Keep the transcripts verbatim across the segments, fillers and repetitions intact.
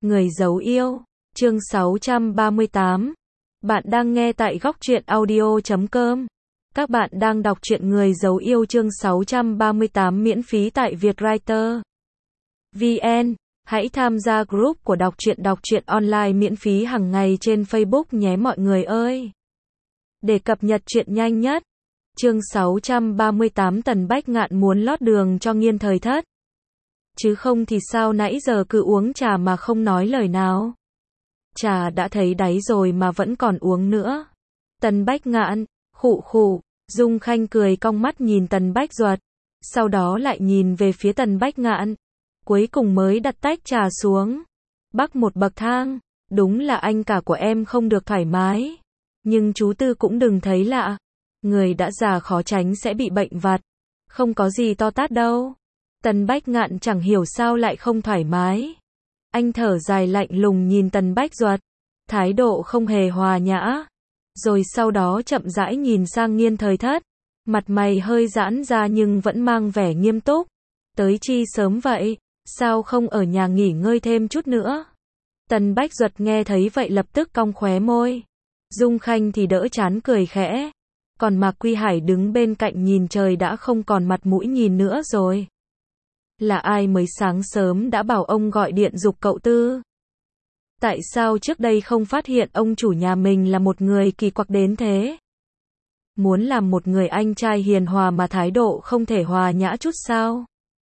Người giấu yêu, chương sáu trăm ba mươi tám. Bạn đang nghe tại góc truyện audio chấm com. Các bạn đang đọc truyện Người giấu yêu chương sáu trăm ba mươi tám miễn phí tại Vietwriter vê en. Hãy tham gia group của đọc truyện đọc truyện online miễn phí hàng ngày trên Facebook nhé mọi người ơi. Để cập nhật truyện nhanh nhất. Chương sáu trăm ba mươi tám Tần Bách Ngạn muốn lót đường cho Nghiên Thời Thất. Chứ không thì sao nãy giờ cứ uống trà mà không nói lời nào. Trà đã thấy đáy rồi mà vẫn còn uống nữa. Tần Bách Ngạn, khụ khụ, Dung Khanh cười cong mắt nhìn Tần Bách Duật. Sau đó lại nhìn về phía Tần Bách Ngạn. Cuối cùng mới đặt tách trà xuống. Bắc một bậc thang, đúng là anh cả của em không được thoải mái. Nhưng chú Tư cũng đừng thấy lạ. Người đã già khó tránh sẽ bị bệnh vặt. Không có gì to tát đâu. Tần Bách Ngạn chẳng hiểu sao lại không thoải mái. Anh thở dài lạnh lùng nhìn Tần Bách Duật. Thái độ không hề hòa nhã. Rồi sau đó chậm rãi nhìn sang Nghiên Thời Thất. Mặt mày hơi giãn ra nhưng vẫn mang vẻ nghiêm túc. Tới chi sớm vậy? Sao không ở nhà nghỉ ngơi thêm chút nữa? Tần Bách Duật nghe thấy vậy lập tức cong khóe môi. Dung Khanh thì đỡ chán cười khẽ. Còn Mạc Quy Hải đứng bên cạnh nhìn trời đã không còn mặt mũi nhìn nữa rồi. Là ai mới sáng sớm đã bảo ông gọi điện giục cậu Tư? Tại sao trước đây không phát hiện ông chủ nhà mình là một người kỳ quặc đến thế? Muốn làm một người anh trai hiền hòa mà thái độ không thể hòa nhã chút sao?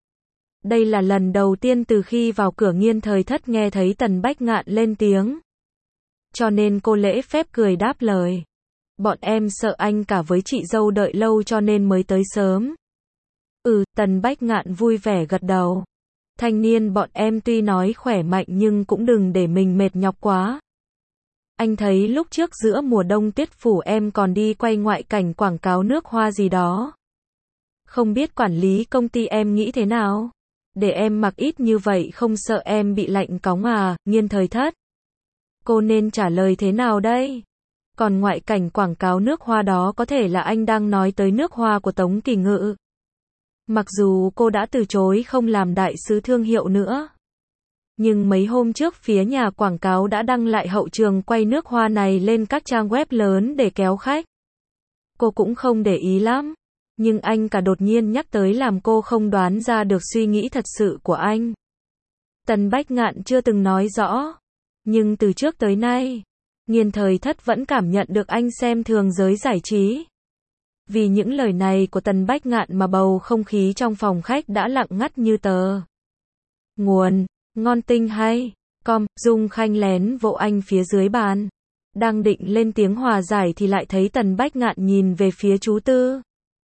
Đây là lần đầu tiên từ khi vào cửa Nghiên Thời Thất nghe thấy Tần Bách Ngạn lên tiếng. Cho nên cô lễ phép cười đáp lời. Bọn em sợ anh cả với chị dâu đợi lâu cho nên mới tới sớm. Ừ, Tần Bách Ngạn vui vẻ gật đầu. Thanh niên bọn em tuy nói khỏe mạnh nhưng cũng đừng để mình mệt nhọc quá. Anh thấy lúc trước giữa mùa đông tuyết phủ em còn đi quay ngoại cảnh quảng cáo nước hoa gì đó. Không biết quản lý công ty em nghĩ thế nào? Để em mặc ít như vậy không sợ em bị lạnh cóng à, Nghiên Thời Thất? Cô nên trả lời thế nào đây? Còn ngoại cảnh quảng cáo nước hoa đó có thể là anh đang nói tới nước hoa của Tống Kỳ Ngự. Mặc dù cô đã từ chối không làm đại sứ thương hiệu nữa. Nhưng mấy hôm trước phía nhà quảng cáo đã đăng lại hậu trường quay nước hoa này lên các trang web lớn để kéo khách. Cô cũng không để ý lắm. Nhưng anh cả đột nhiên nhắc tới làm cô không đoán ra được suy nghĩ thật sự của anh. Tần Bách Ngạn chưa từng nói rõ. Nhưng từ trước tới nay, Nghiên Thời Thất vẫn cảm nhận được anh xem thường giới giải trí. Vì những lời này của Tần Bách Ngạn mà bầu không khí trong phòng khách đã lặng ngắt như tờ. Nguồn, ngon tinh hay, com, Dung Khanh lén vỗ anh phía dưới bàn. Đang định lên tiếng hòa giải thì lại thấy Tần Bách Ngạn nhìn về phía chú Tư.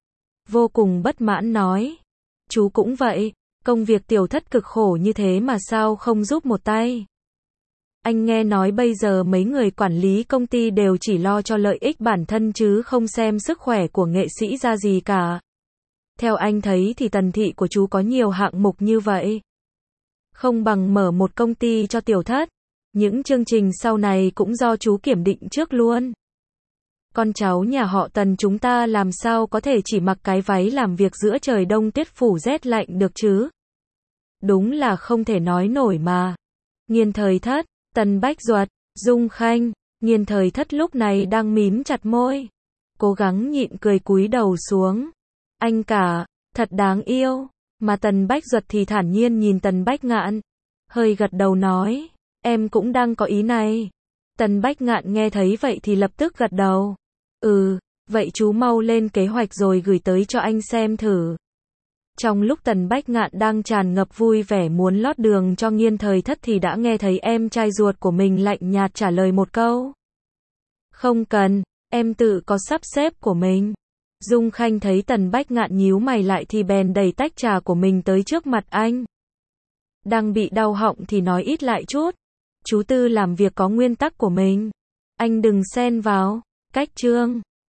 Vô cùng bất mãn nói. Chú cũng vậy, công việc tiểu thất cực khổ như thế mà sao không giúp một tay. Anh nghe nói bây giờ mấy người quản lý công ty đều chỉ lo cho lợi ích bản thân chứ không xem sức khỏe của nghệ sĩ ra gì cả. Theo anh thấy thì Tần thị của chú có nhiều hạng mục như vậy. Không bằng mở một công ty cho tiểu thất. Những chương trình sau này cũng do chú kiểm định trước luôn. Con cháu nhà họ Tần chúng ta làm sao có thể chỉ mặc cái váy làm việc giữa trời đông tuyết phủ rét lạnh được chứ? Đúng là không thể nói nổi mà. Nghiên Thời Thất, Tần Bách Duật, Dung Khanh, Nghiên Thời Thất lúc này đang mím chặt môi. Cố gắng nhịn cười cúi đầu xuống. Anh cả, thật đáng yêu. Mà Tần Bách Duật thì thản nhiên nhìn Tần Bách Ngạn. Hơi gật đầu nói, em cũng đang có ý này. Tần Bách Ngạn nghe thấy vậy thì lập tức gật đầu. Ừ, vậy chú mau lên kế hoạch rồi gửi tới cho anh xem thử. Trong lúc Tần Bách Ngạn đang tràn ngập vui vẻ muốn lót đường cho Nghiên Thời Thất thì đã nghe thấy em trai ruột của mình lạnh nhạt trả lời một câu. Không cần, em tự có sắp xếp của mình. Dung Khanh thấy Tần Bách Ngạn nhíu mày lại thì bèn đẩy tách trà của mình tới trước mặt anh. Đang bị đau họng thì nói ít lại chút. Chú Tư làm việc có nguyên tắc của mình. Anh đừng xen vào. Cách chương.